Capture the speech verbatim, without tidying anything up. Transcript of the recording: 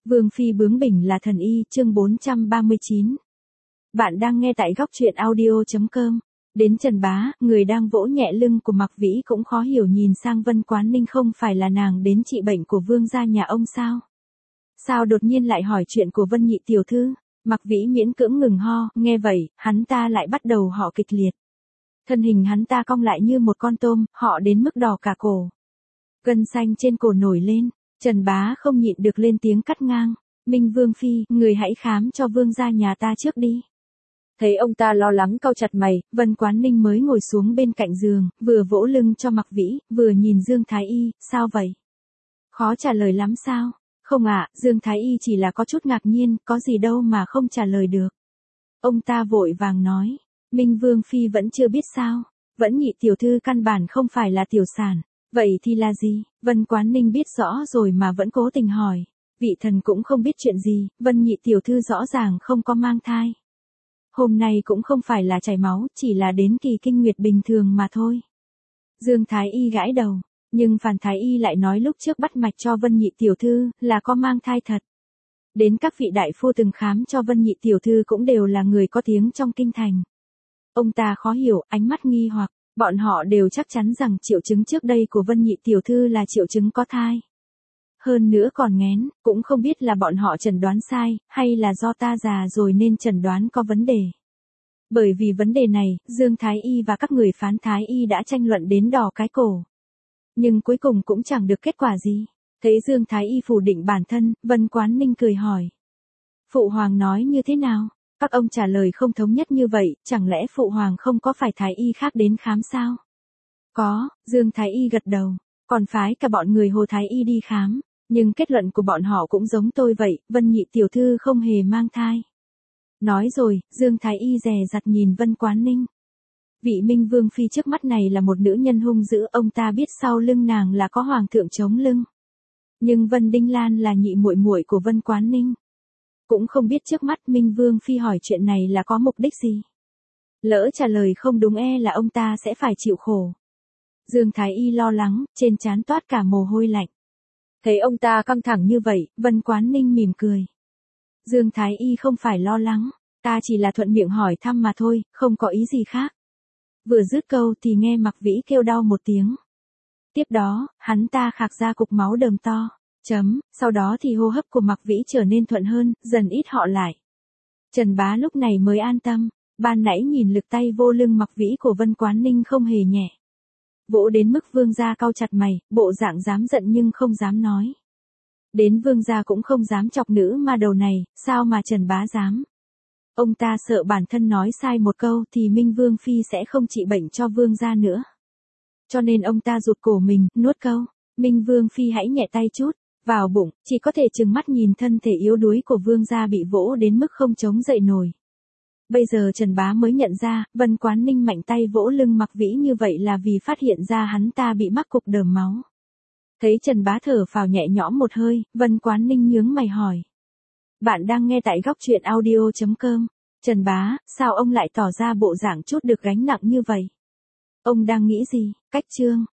Vương phi bướng bỉnh là thần y, chương bốn trăm ba mươi chín. Bạn đang nghe tại góc truyện audio chấm com. Đến Trần Bá, người đang vỗ nhẹ lưng của Mạc Vĩ cũng khó hiểu nhìn sang Vân Quán Ninh, không phải là nàng đến trị bệnh của vương gia nhà ông sao? Sao đột nhiên lại hỏi chuyện của Vân nhị tiểu thư? Mạc Vĩ miễn cưỡng ngừng ho, nghe vậy, hắn ta lại bắt đầu ho kịch liệt. Thân hình hắn ta cong lại như một con tôm, họ đến mức đỏ cả cổ. Gân xanh trên cổ nổi lên, Trần Bá không nhịn được lên tiếng cắt ngang. Minh Vương phi, người hãy khám cho vương gia nhà ta trước đi. Thấy ông ta lo lắng cau chặt mày, Vân Quán Ninh mới ngồi xuống bên cạnh giường, vừa vỗ lưng cho Mạc Vĩ, vừa nhìn Dương Thái Y, sao vậy? Khó trả lời lắm sao? Không ạ, Dương Thái Y chỉ là có chút ngạc nhiên, có gì đâu mà không trả lời được. Ông ta vội vàng nói, Minh Vương phi vẫn chưa biết sao? Vẫn nhị tiểu thư căn bản không phải là tiểu sản. Vậy thì là gì? Vân Quán Ninh biết rõ rồi mà vẫn cố tình hỏi. Vị thần cũng không biết chuyện gì, Vân nhị tiểu thư rõ ràng không có mang thai. Hôm nay cũng không phải là chảy máu, chỉ là đến kỳ kinh nguyệt bình thường mà thôi. Dương Thái Y gãi đầu, nhưng Phan Thái Y lại nói lúc trước bắt mạch cho Vân nhị tiểu thư là có mang thai thật. Đến các vị đại phu từng khám cho Vân nhị tiểu thư cũng đều là người có tiếng trong kinh thành. Ông ta khó hiểu, ánh mắt nghi hoặc. Bọn họ đều chắc chắn rằng triệu chứng trước đây của Vân nhị tiểu thư là triệu chứng có thai. Hơn nữa còn nghén, cũng không biết là bọn họ chẩn đoán sai, hay là do ta già rồi nên chẩn đoán có vấn đề. Bởi vì vấn đề này, Dương Thái Y và các người phán Thái Y đã tranh luận đến đỏ cái cổ. Nhưng cuối cùng cũng chẳng được kết quả gì. Thấy Dương Thái Y phủ định bản thân, Vân Quán Ninh cười hỏi. Phụ hoàng nói như thế nào? Các ông trả lời không thống nhất như vậy, chẳng lẽ phụ hoàng không có phải Thái Y khác đến khám sao? Có, Dương Thái Y gật đầu, còn phái cả bọn người Hồ Thái Y đi khám, nhưng kết luận của bọn họ cũng giống tôi vậy, Vân nhị tiểu thư không hề mang thai. Nói rồi, Dương Thái Y dè dặt nhìn Vân Quán Ninh. Vị Minh Vương phi trước mắt này là một nữ nhân hung dữ, ông ta biết sau lưng nàng là có hoàng thượng chống lưng. Nhưng Vân Đinh Lan là nhị muội muội của Vân Quán Ninh. Cũng không biết trước mắt Minh Vương phi hỏi chuyện này là có mục đích gì. Lỡ trả lời không đúng e là ông ta sẽ phải chịu khổ. Dương Thái Y lo lắng, trên trán toát cả mồ hôi lạnh. Thấy ông ta căng thẳng như vậy, Vân Quán Ninh mỉm cười. Dương Thái Y không phải lo lắng, ta chỉ là thuận miệng hỏi thăm mà thôi, không có ý gì khác. Vừa dứt câu thì nghe Mạc Vĩ kêu đau một tiếng. Tiếp đó, hắn ta khạc ra cục máu đờm to. Chấm, sau đó thì hô hấp của Mạc Vĩ trở nên thuận hơn, dần ít họ lại. Trần Bá lúc này mới an tâm, ban nãy nhìn lực tay vô lưng Mạc Vĩ của Vân Quán Ninh không hề nhẹ. Vỗ đến mức vương gia cau chặt mày, bộ dạng dám giận nhưng không dám nói. Đến vương gia cũng không dám chọc nữ ma đầu này, sao mà Trần Bá dám. Ông ta sợ bản thân nói sai một câu thì Minh Vương phi sẽ không trị bệnh cho vương gia nữa. Cho nên ông ta rụt cổ mình, nuốt câu, Minh Vương phi hãy nhẹ tay chút. Vào bụng, chỉ có thể trừng mắt nhìn thân thể yếu đuối của vương gia bị vỗ đến mức không chống dậy nổi. Bây giờ Trần Bá mới nhận ra, Vân Quán Ninh mạnh tay vỗ lưng Mạc Vĩ như vậy là vì phát hiện ra hắn ta bị mắc cục đờm máu. Thấy Trần Bá thở phào nhẹ nhõm một hơi, Vân Quán Ninh nhướng mày hỏi. Bạn đang nghe tại góc truyện audio chấm com. Trần Bá, sao ông lại tỏ ra bộ dạng chút được gánh nặng như vậy? Ông đang nghĩ gì? Cách chương.